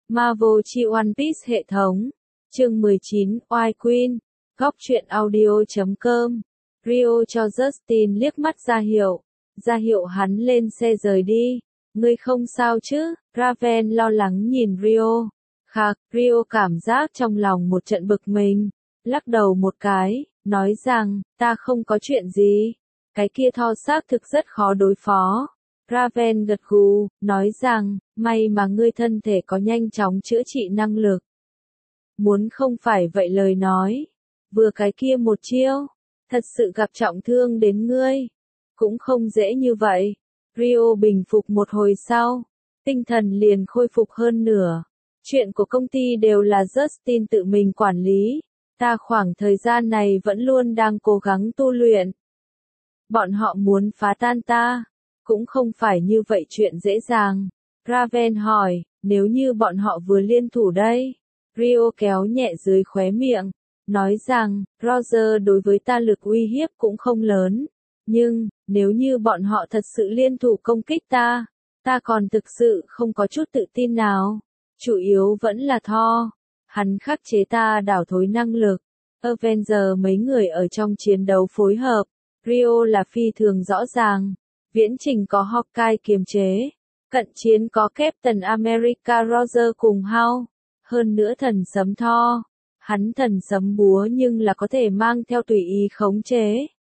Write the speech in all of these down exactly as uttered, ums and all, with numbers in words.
Marvel chi One Piece hệ thống. Chương mười chín, White Queen. Góc truyện audio chấm com. Rio cho Justin liếc mắt ra hiệu. Ra hiệu hắn lên xe rời đi. Ngươi không sao chứ? Raven lo lắng nhìn Rio. Khạc, Rio cảm giác trong lòng một trận bực mình. Lắc đầu một cái, nói rằng, ta không có chuyện gì. Cái kia Thor xác thực rất khó đối phó. Raven gật gù, nói rằng, may mà ngươi thân thể có nhanh chóng chữa trị năng lực. Muốn không phải vậy lời nói. Vừa cái kia một chiêu, thật sự gặp trọng thương đến ngươi. Cũng không dễ như vậy. Rio bình phục một hồi sau, tinh thần liền khôi phục hơn nửa. Chuyện của công ty đều là Justin tự mình quản lý. Ta khoảng thời gian này vẫn luôn đang cố gắng tu luyện. Bọn họ muốn phá tan ta, cũng không phải như vậy chuyện dễ dàng. Raven hỏi, nếu như bọn họ vừa liên thủ đây? Rio kéo nhẹ dưới khóe miệng, nói rằng, Roger đối với ta lực uy hiếp cũng không lớn. Nhưng, nếu như bọn họ thật sự liên thủ công kích ta, ta còn thực sự không có chút tự tin nào. Chủ yếu vẫn là Thor. Hắn khắc chế ta đảo thối năng lực. Avenger mấy người ở trong chiến đấu phối hợp. Rio là phi thường rõ ràng. Viễn trình có Hawkeye kiềm chế. Cận chiến có Captain America Roger cùng Hulk. Hơn nữa thần sấm Thor. Hắn thần sấm búa nhưng là có thể mang theo tùy ý khống chế.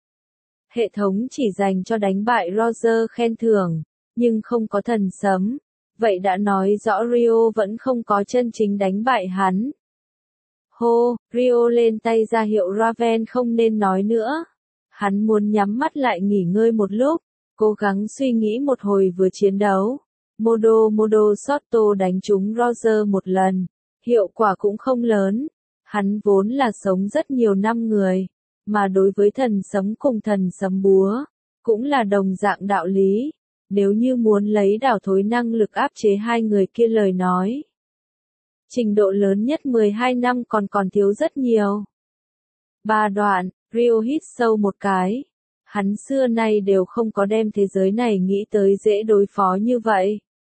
Hệ thống chỉ dành cho đánh bại Roger khen thưởng, nhưng không có thần sấm. Vậy đã nói rõ Rio vẫn không có chân chính đánh bại hắn. Hô, Rio lên tay ra hiệu Raven không nên nói nữa. Hắn muốn nhắm mắt lại nghỉ ngơi một lúc, cố gắng suy nghĩ một hồi vừa chiến đấu. Modo Modo Sotto đánh trúng Roger một lần, hiệu quả cũng không lớn. Hắn vốn là sống rất nhiều năm người, mà đối với thần sấm cùng thần sấm búa, cũng là đồng dạng đạo lý. Nếu như muốn lấy đảo thối năng lực áp chế hai người kia lời nói. Trình độ lớn nhất mười hai năm còn còn thiếu rất nhiều. Ba đoạn, Rio hít sâu một cái. Hắn xưa nay đều không có đem thế giới này nghĩ tới dễ đối phó như vậy.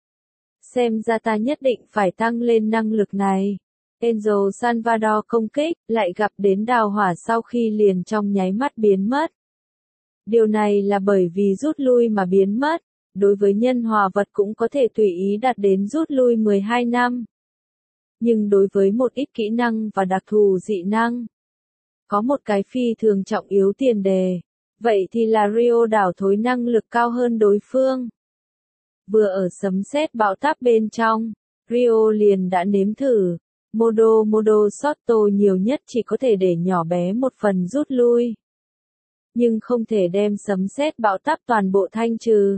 Xem ra ta nhất định phải tăng lên năng lực này. Angel Salvador công kích, lại gặp đến đào hỏa sau khi liền trong nháy mắt biến mất. Điều này là bởi vì rút lui mà biến mất. Đối với nhân hòa vật cũng có thể tùy ý đạt đến rút lui mười hai năm. Nhưng đối với một ít kỹ năng và đặc thù dị năng, có một cái phi thường trọng yếu tiền đề. Vậy thì là Rio đảo thối năng lực cao hơn đối phương. Vừa ở sấm sét bão táp bên trong, Rio liền đã nếm thử. Modo Modo Sotto nhiều nhất chỉ có thể để nhỏ bé một phần rút lui. Nhưng không thể đem sấm sét bão táp toàn bộ thanh trừ.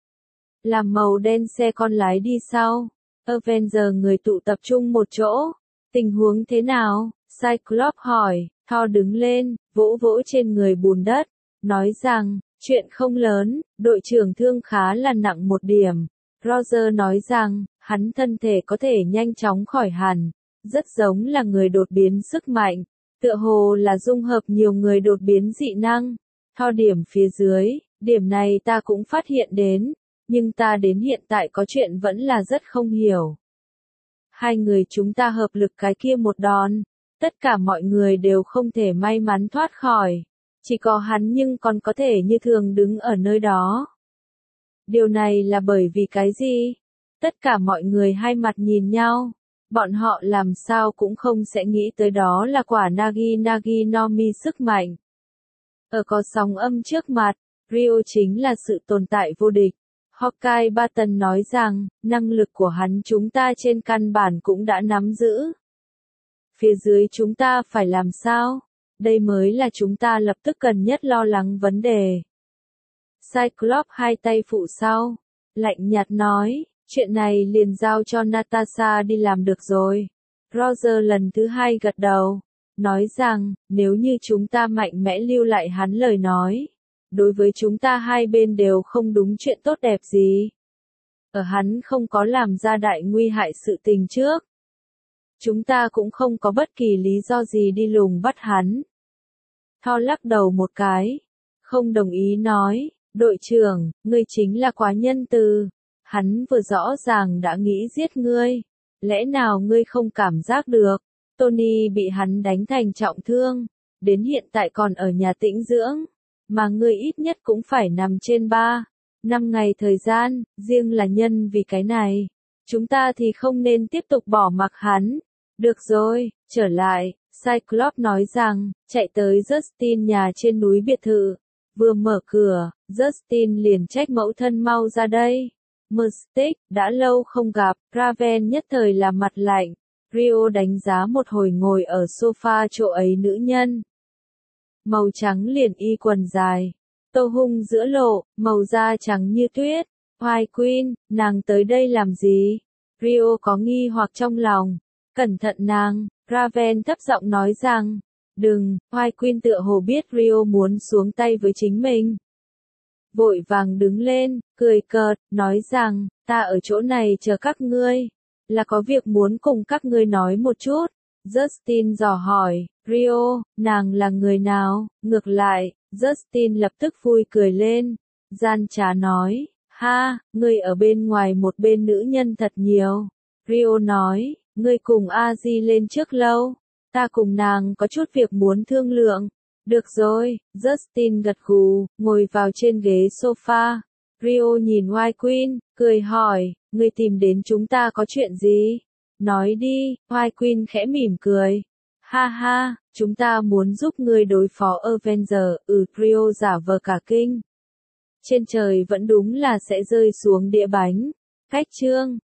Làm màu đen xe con lái đi sau. Avenger người tụ tập trung một chỗ. Tình huống thế nào? Cyclops hỏi. Thor đứng lên, vỗ vỗ trên người bùn đất. Nói rằng, chuyện không lớn, đội trưởng thương khá là nặng một điểm. Roger nói rằng, hắn thân thể có thể nhanh chóng khỏi hẳn. Rất giống là người đột biến sức mạnh. Tựa hồ là dung hợp nhiều người đột biến dị năng. Thor điểm phía dưới, điểm này ta cũng phát hiện đến. Nhưng ta đến hiện tại có chuyện vẫn là rất không hiểu. Hai người chúng ta hợp lực cái kia một đòn. Tất cả mọi người đều không thể may mắn thoát khỏi. Chỉ có hắn nhưng còn có thể như thường đứng ở nơi đó. Điều này là bởi vì cái gì? Tất cả mọi người hai mặt nhìn nhau. Bọn họ làm sao cũng không sẽ nghĩ tới đó là quả Nagi Nagi no Mi sức mạnh. Ở có sóng âm trước mặt, Rio chính là sự tồn tại vô địch. Hawkeye Barton nói rằng, năng lực của hắn chúng ta trên căn bản cũng đã nắm giữ. Phía dưới chúng ta phải làm sao? Đây mới là chúng ta lập tức cần nhất lo lắng vấn đề. Cyclops hai tay phụ sau, lạnh nhạt nói, chuyện này liền giao cho Natasha đi làm được rồi. Roger lần thứ hai gật đầu, nói rằng, nếu như chúng ta mạnh mẽ lưu lại hắn lời nói. Đối với chúng ta hai bên đều không đúng chuyện tốt đẹp gì. Ở hắn không có làm ra đại nguy hại sự tình trước. Chúng ta cũng không có bất kỳ lý do gì đi lùng bắt hắn. Thor lắc đầu một cái. Không đồng ý nói, đội trưởng, ngươi chính là quá nhân từ. Hắn vừa rõ ràng đã nghĩ giết ngươi. Lẽ nào ngươi không cảm giác được? Tony bị hắn đánh thành trọng thương, đến hiện tại còn ở nhà tĩnh dưỡng, mà ngươi ít nhất cũng phải nằm trên ba, năm ngày thời gian, riêng là nhân vì cái này. Chúng ta thì không nên tiếp tục bỏ mặc hắn. Được rồi, trở lại, Cyclops nói rằng, chạy tới Justin nhà trên núi biệt thự. Vừa mở cửa, Justin liền trách mẫu thân mau ra đây. Mystic, đã lâu không gặp, Raven nhất thời là mặt lạnh. Rio đánh giá một hồi ngồi ở sofa chỗ ấy nữ nhân. Màu trắng liền y quần dài, tô hung giữa lộ, màu da trắng như tuyết. White Queen, nàng tới đây làm gì? Rio có nghi hoặc trong lòng. Cẩn thận nàng, Raven thấp giọng nói rằng, đừng, White Queen tựa hồ biết Rio muốn xuống tay với chính mình. Vội vàng đứng lên, cười cợt, nói rằng, ta ở chỗ này chờ các ngươi, là có việc muốn cùng các ngươi nói một chút. Justin dò hỏi, Rio, nàng là người nào? Ngược lại, Justin lập tức vui cười lên, gian trá nói, ha, ngươi ở bên ngoài một bên nữ nhân thật nhiều. Rio nói, ngươi cùng Aji lên trước lâu, ta cùng nàng có chút việc muốn thương lượng. Được rồi, Justin gật gù, ngồi vào trên ghế sofa. Rio nhìn White Queen, cười hỏi, ngươi tìm đến chúng ta có chuyện gì? Nói đi, White Queen khẽ mỉm cười. Ha ha, chúng ta muốn giúp ngươi đối phó Avenger. Ừ, Rio giả vờ cả kinh. Trên trời vẫn đúng là sẽ rơi xuống đĩa bánh. Cách chương